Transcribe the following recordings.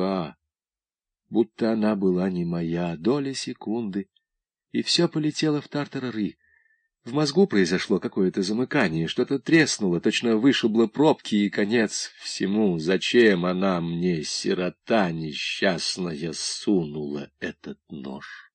рука, будто она была не моя, доля секунды, и все полетело в тартарары. В мозгу произошло какое-то замыкание, что-то треснуло, точно вышибло пробки, и конец всему. Зачем она мне, сирота несчастная, сунула этот нож?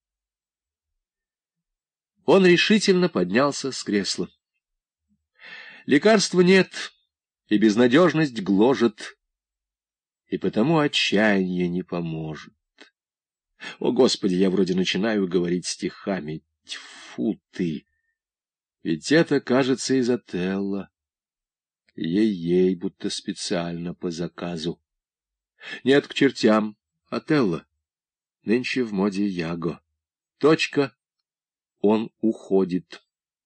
Он решительно поднялся с кресла. Лекарства нет, и безнадежность гложет, и потому отчаяние не поможет. О, Господи, я вроде начинаю говорить стихами. Тьфу ты! Ведь это, кажется, из Отелло. Ей-ей, будто специально по заказу. Нет, к чертям, Отелло. Нынче в моде Яго. Точка. Он уходит.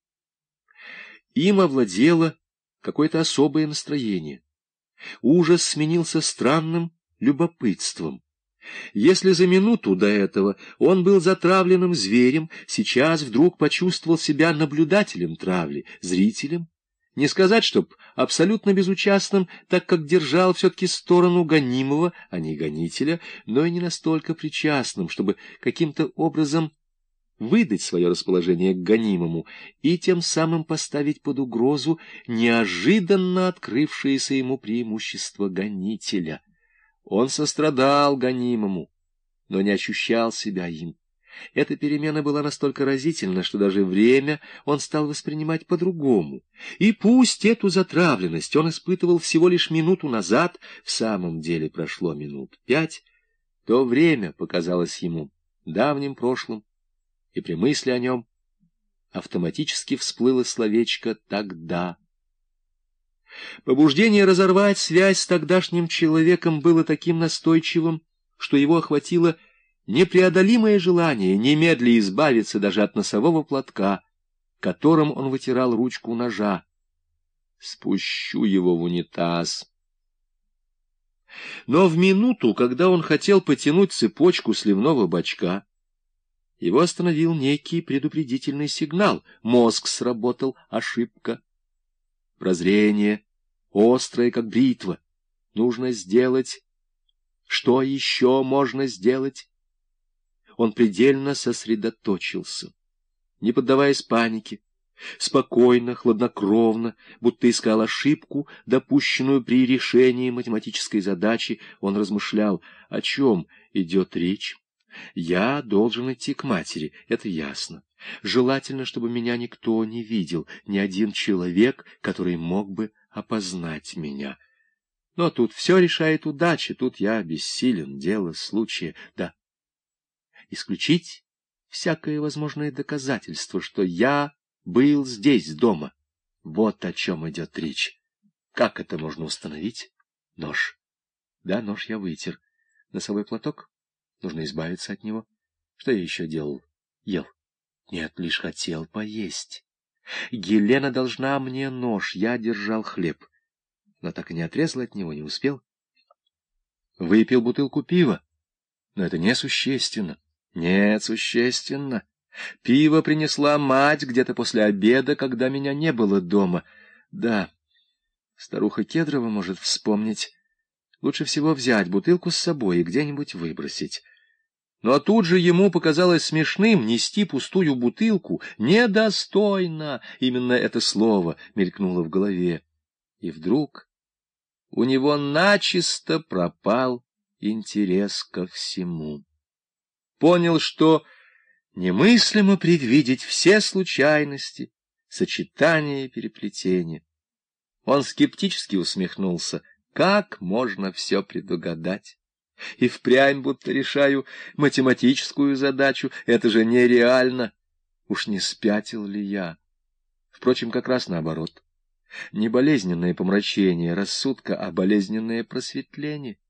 Им овладело какое-то особое настроение. Ужас сменился странным любопытством. Если за минуту до этого он был затравленным зверем, сейчас вдруг почувствовал себя наблюдателем травли, зрителем. Не сказать, чтоб абсолютно безучастным, так как держал все-таки сторону гонимого, а не гонителя, но и не настолько причастным, чтобы каким-то образом выдать свое расположение к гонимому и тем самым поставить под угрозу неожиданно открывшееся ему преимущество гонителя. Он сострадал гонимому, но не ощущал себя им. Эта перемена была настолько разительна, что даже время он стал воспринимать по-другому. И пусть эту затравленность он испытывал всего лишь минуту назад, в самом деле прошло минут 5, то время показалось ему давним прошлым, и при мысли о нем автоматически всплыло словечко «тогда». Побуждение разорвать связь с тогдашним человеком было таким настойчивым, что его охватило непреодолимое желание немедля избавиться даже от носового платка, которым он вытирал ручку ножа. Спущу его в унитаз. Но в минуту, когда он хотел потянуть цепочку сливного бачка, его остановил некий предупредительный сигнал. Мозг сработал, ошибка. Прозрение, острое, как бритва. Нужно сделать. Что еще можно сделать? Он предельно сосредоточился, не поддаваясь панике, спокойно, хладнокровно, будто искал ошибку, допущенную при решении математической задачи. Он размышлял, о чем идет речь. Я должен идти к матери, это ясно. Желательно, чтобы меня никто не видел, ни один человек, который мог бы опознать меня. Но тут все решает удача, тут я бессилен, дело случая. Да, исключить всякое возможное доказательство, что я был здесь дома. Вот о чем идет речь. Как это можно установить? Нож. Да, нож я вытер. Носовой платок? Нужно избавиться от него. Что я еще делал? Ел. Нет, лишь хотел поесть. Гелена должна мне нож, я держал хлеб. Но так и не отрезал от него, не успел. Выпил бутылку пива. Но это несущественно. Нет, существенно. Пиво принесла мать где-то после обеда, когда меня не было дома. Да, старуха Кедрова может вспомнить. Лучше всего взять бутылку с собой и где-нибудь выбросить. Но тут же ему показалось смешным нести пустую бутылку. Недостойно! Именно это слово мелькнуло в голове. И вдруг у него начисто пропал интерес ко всему. Понял, что немыслимо предвидеть все случайности, сочетания и переплетения. Он скептически усмехнулся. Как можно все предугадать? И впрямь будто решаю математическую задачу. Это же нереально. Уж не спятил ли я? Впрочем, как раз наоборот. Не болезненное помрачение рассудка, а болезненное просветление.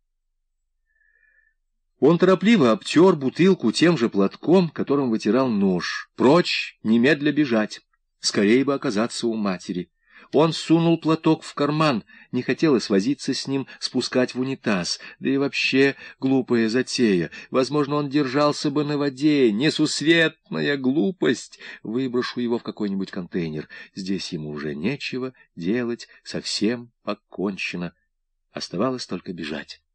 Он торопливо обтер бутылку тем же платком, которым вытирал нож. Прочь, немедля бежать. Скорее бы оказаться у матери. Он сунул платок в карман, не хотелось возиться с ним, спускать в унитаз. Да и вообще глупая затея. Возможно, он держался бы на воде. Несусветная глупость. Выброшу его в какой-нибудь контейнер. Здесь ему уже нечего делать, совсем покончено. Оставалось только бежать.